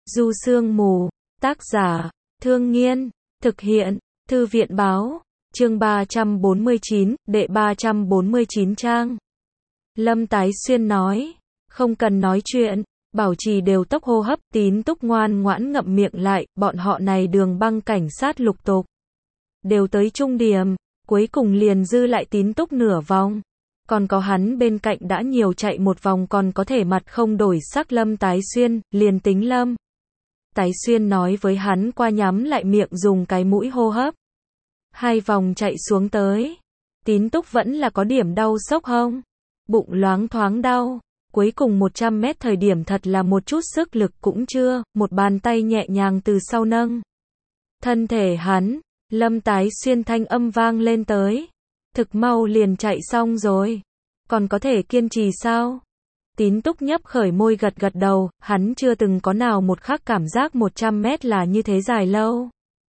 Du Sương Mù, tác giả, Thương Nghiên, thực hiện, Thư viện báo, chương 349, đệ 349 trang. Lâm Tái Xuyên nói, không cần nói chuyện, bảo trì đều tốc hô hấp, Tín Túc ngoan ngoãn ngậm miệng lại, bọn họ này đường băng cảnh sát lục tục. Đều tới trung điểm, cuối cùng liền dư lại Tín Túc nửa vòng. Còn có hắn bên cạnh đã nhiều chạy một vòng còn có thể mặt không đổi sắc Lâm Tái Xuyên, liền tính Lâm Tái Xuyên nói với hắn qua nhắm lại miệng dùng cái mũi hô hấp. 2 vòng chạy xuống tới. Tín Túc vẫn là có điểm đau xốc hông. Bụng loáng thoáng đau. Cuối cùng 100 mét thời điểm thật là một chút sức lực cũng chưa, một bàn tay nhẹ nhàng từ sau nâng. Thân thể hắn, Lâm Tái Xuyên thanh âm vang lên tới. Thực mau liền chạy xong rồi. Còn có thể kiên trì sao? Tín Túc nhấp khởi môi gật gật đầu, hắn chưa từng có nào một khắc cảm giác 100 mét là như thế dài lâu.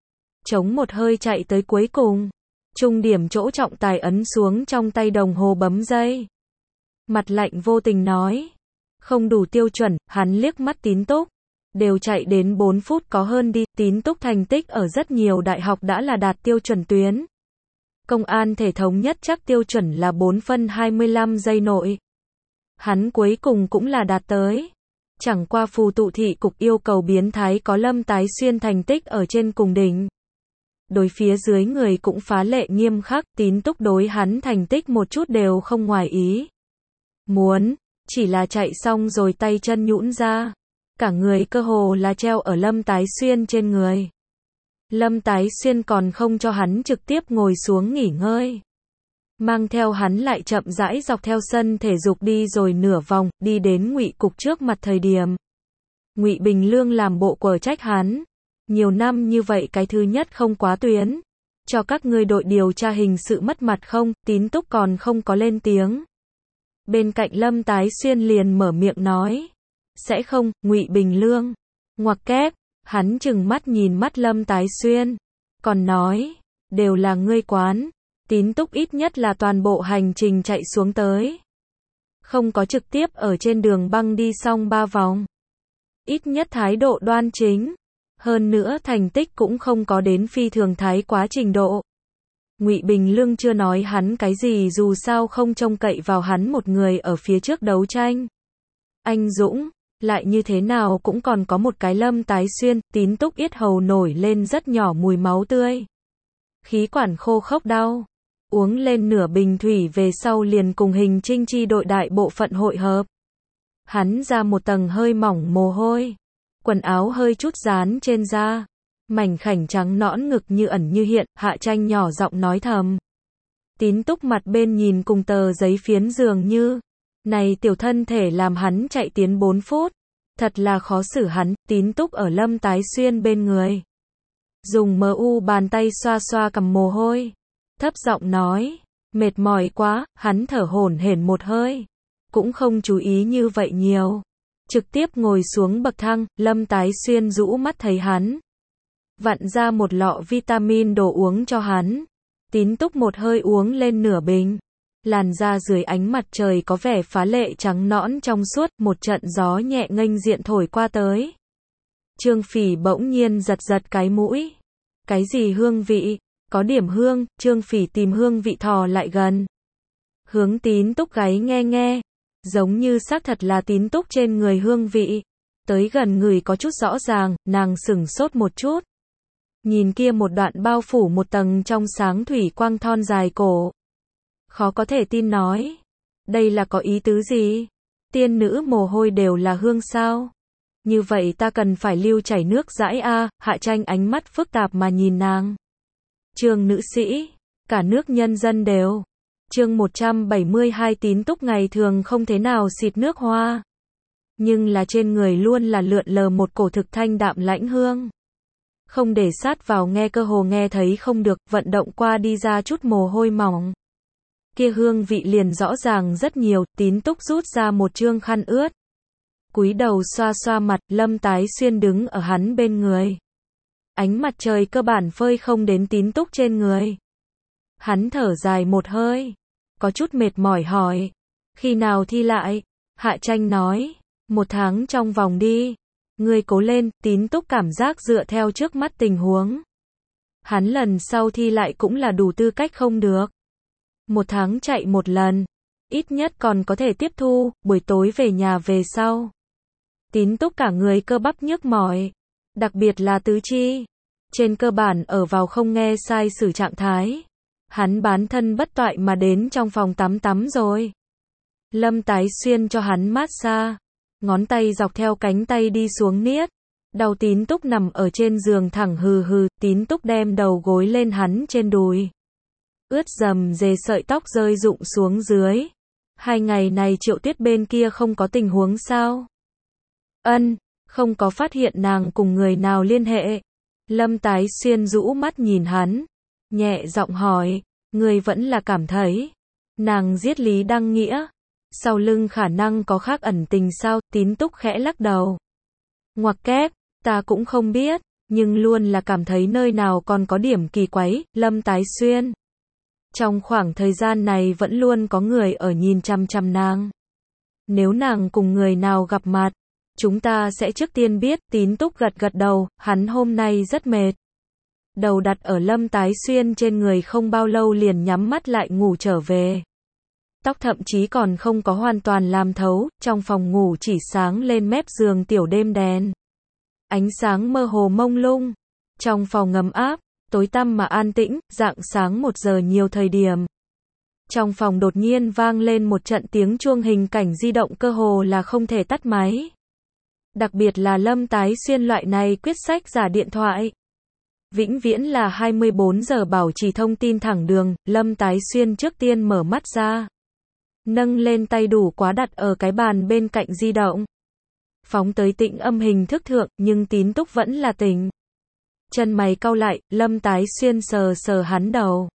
Chống một hơi chạy tới cuối cùng. Trung điểm chỗ trọng tài ấn xuống trong tay đồng hồ bấm giây. Mặt lạnh vô tình nói. Không đủ tiêu chuẩn, hắn liếc mắt Tín Túc. Đều chạy đến 4 phút có hơn đi, Tín Túc thành tích ở rất nhiều đại học đã là đạt tiêu chuẩn tuyến. Công an thể thống nhất chắc tiêu chuẩn là 4 phân 25 giây nội. Hắn cuối cùng cũng là đạt tới. Chẳng qua phù tụ thị cục yêu cầu biến thái có Lâm Tái Xuyên thành tích ở trên cùng đỉnh. Đối phía dưới người cũng phá lệ nghiêm khắc, Tín Túc đối hắn thành tích một chút đều không ngoài ý. Muốn, chỉ là chạy xong rồi tay chân nhũn ra. Cả người cơ hồ là treo ở Lâm Tái Xuyên trên người. Lâm Tái Xuyên còn không cho hắn trực tiếp ngồi xuống nghỉ ngơi. Mang theo hắn lại chậm rãi dọc theo sân thể dục đi rồi nửa vòng, đi đến Ngụy cục trước mặt thời điểm. Ngụy Bình Lương làm bộ quở trách hắn. Nhiều năm như vậy cái thứ nhất không quá tuyến. Cho các ngươi đội điều tra hình sự mất mặt không, Tín Túc còn không có lên tiếng. Bên cạnh Lâm Tái Xuyên liền mở miệng nói. Sẽ không, Ngụy Bình Lương. Ngoặc kép, hắn chừng mắt nhìn mắt Lâm Tái Xuyên. Còn nói, đều là ngươi quán. Tín Túc ít nhất là toàn bộ hành trình chạy xuống tới. Không có trực tiếp ở trên đường băng đi xong 3 vòng. Ít nhất thái độ đoan chính. Hơn nữa thành tích cũng không có đến phi thường thái quá trình độ. Ngụy Bình Lương chưa nói hắn cái gì dù sao không trông cậy vào hắn một người ở phía trước đấu tranh. Anh Dũng, lại như thế nào cũng còn có một cái Lâm Tái Xuyên, Tín Túc yết hầu nổi lên rất nhỏ mùi máu tươi. Khí quản khô khốc đau. Uống lên nửa bình thủy về sau liền cùng hình trinh chi đội đại bộ phận hội hợp. Hắn ra một tầng hơi mỏng mồ hôi. Quần áo hơi chút dán trên da. Mảnh khảnh trắng nõn ngực như ẩn như hiện, Hạ Tranh nhỏ giọng nói thầm. Tín Túc mặt bên nhìn cùng tờ giấy phiến dường như. Này tiểu thân thể làm hắn chạy tiến 4 phút. Thật là khó xử hắn, Tín Túc ở Lâm Tái Xuyên bên người. Dùng mu bàn tay xoa xoa cầm mồ hôi. Thấp giọng nói, mệt mỏi quá, hắn thở hổn hển một hơi. Cũng không chú ý như vậy nhiều. Trực tiếp ngồi xuống bậc thang, Lâm Tái Xuyên rũ mắt thấy hắn. Vặn ra một lọ vitamin đồ uống cho hắn. Tín Túc một hơi uống lên nửa bình. Làn da dưới ánh mặt trời có vẻ phá lệ trắng nõn trong suốt, một trận gió nhẹ nghênh diện thổi qua tới. Trương Phỉ bỗng nhiên giật giật cái mũi. Cái gì hương vị? Có điểm hương, Trương Phỉ tìm hương vị thò lại gần. Hướng Tín Túc gáy nghe nghe. Giống như xác thật là Tín Túc trên người hương vị. Tới gần người có chút rõ ràng, nàng sửng sốt một chút. Nhìn kia một đoạn bao phủ một tầng trong sáng thủy quang thon dài cổ. Khó có thể tin nói. Đây là có ý tứ gì? Tiên nữ mồ hôi đều là hương sao? Như vậy ta cần phải lưu chảy nước dãi a. Hạ Tranh ánh mắt phức tạp mà nhìn nàng. Trương nữ sĩ, cả nước nhân dân đều. Chương 172 Tín Túc ngày thường không thế nào xịt nước hoa. Nhưng là trên người luôn là lượn lờ một cổ thực thanh đạm lãnh hương. Không để sát vào nghe cơ hồ nghe thấy không được, vận động qua đi ra chút mồ hôi mỏng. Kia hương vị liền rõ ràng rất nhiều, Tín Túc rút ra một trương khăn ướt. Cúi đầu xoa xoa mặt, Lâm Tái Xuyên đứng ở hắn bên người. Ánh mặt trời cơ bản phơi không đến Tín Túc trên người. Hắn thở dài một hơi. Có chút mệt mỏi hỏi. Khi nào thi lại? Hạ Tranh nói. 1 tháng trong vòng đi. Ngươi cố lên, Tín Túc cảm giác dựa theo trước mắt tình huống. Hắn lần sau thi lại cũng là đủ tư cách không được. 1 tháng chạy 1 lần. Ít nhất còn có thể tiếp thu, buổi tối về nhà về sau. Tín Túc cả người cơ bắp nhức mỏi. Đặc biệt là tứ chi. Trên cơ bản ở vào không nghe sai sử trạng thái. Hắn bán thân bất toại mà đến trong phòng tắm rồi. Lâm Tái Xuyên cho hắn massage. Ngón tay dọc theo cánh tay đi xuống niết. Đầu Tín Túc nằm ở trên giường thẳng hừ hừ, Tín Túc đem đầu gối lên hắn trên đùi. Ướt dầm dề sợi tóc rơi rụng xuống dưới. 2 ngày này Triệu Tuyết bên kia không có tình huống sao? Ân, không có phát hiện nàng cùng người nào liên hệ. Lâm Tái Xuyên rũ mắt nhìn hắn, nhẹ giọng hỏi, người vẫn là cảm thấy nàng giết Lý Đăng Nghĩa, sau lưng khả năng có khác ẩn tình sao? Tín Túc khẽ lắc đầu. Ngoặc kép, ta cũng không biết, nhưng luôn là cảm thấy nơi nào còn có điểm kỳ quái. Lâm Tái Xuyên, trong khoảng thời gian này vẫn luôn có người ở nhìn chằm chằm nàng. Nếu nàng cùng người nào gặp mặt, chúng ta sẽ trước tiên biết. Tín Túc gật gật đầu, hắn hôm nay rất mệt. Đầu đặt ở Lâm Tái Xuyên trên người không bao lâu liền nhắm mắt lại ngủ trở về. Tóc thậm chí còn không có hoàn toàn làm thấu, trong phòng ngủ chỉ sáng lên mép giường tiểu đêm đèn. Ánh sáng mơ hồ mông lung. Trong phòng ngầm áp, tối tăm mà an tĩnh, rạng sáng 1 giờ nhiều thời điểm. Trong phòng đột nhiên vang lên một trận tiếng chuông hình cảnh di động cơ hồ là không thể tắt máy. Đặc biệt là Lâm Tái Xuyên loại này quyết sách giả điện thoại. Vĩnh viễn là 24 giờ bảo trì thông tin thẳng đường. Lâm Tái Xuyên trước tiên mở mắt ra. Nâng lên tay đủ quá đặt ở cái bàn bên cạnh di động. Phóng tới tĩnh âm hình thức thượng, nhưng Tín Túc vẫn là tỉnh. Chân mày cau lại, Lâm Tái Xuyên sờ sờ hắn đầu.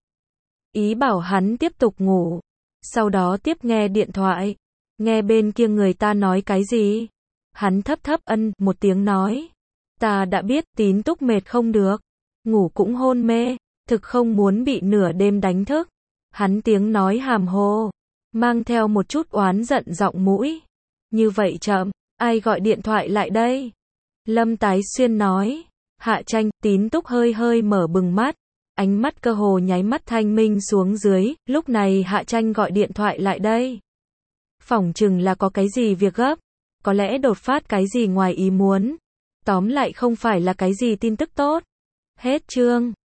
Ý bảo hắn tiếp tục ngủ. Sau đó tiếp nghe điện thoại. Nghe bên kia người ta nói cái gì? Hắn thấp thấp ân một tiếng nói. Ta đã biết. Tín Túc mệt không được. Ngủ cũng hôn mê. Thực không muốn bị nửa đêm đánh thức. Hắn tiếng nói hàm hồ. Mang theo một chút oán giận giọng mũi. Như vậy chậm. Ai gọi điện thoại lại đây? Lâm Tái Xuyên nói. Hạ Tranh. Tín Túc hơi hơi mở bừng mắt. Ánh mắt cơ hồ nháy mắt thanh minh xuống dưới. Lúc này Hạ Tranh gọi điện thoại lại đây. Phỏng chừng là có cái gì việc gấp. Có lẽ đột phát cái gì ngoài ý muốn. Tóm lại không phải là cái gì tin tức tốt. Hết chương.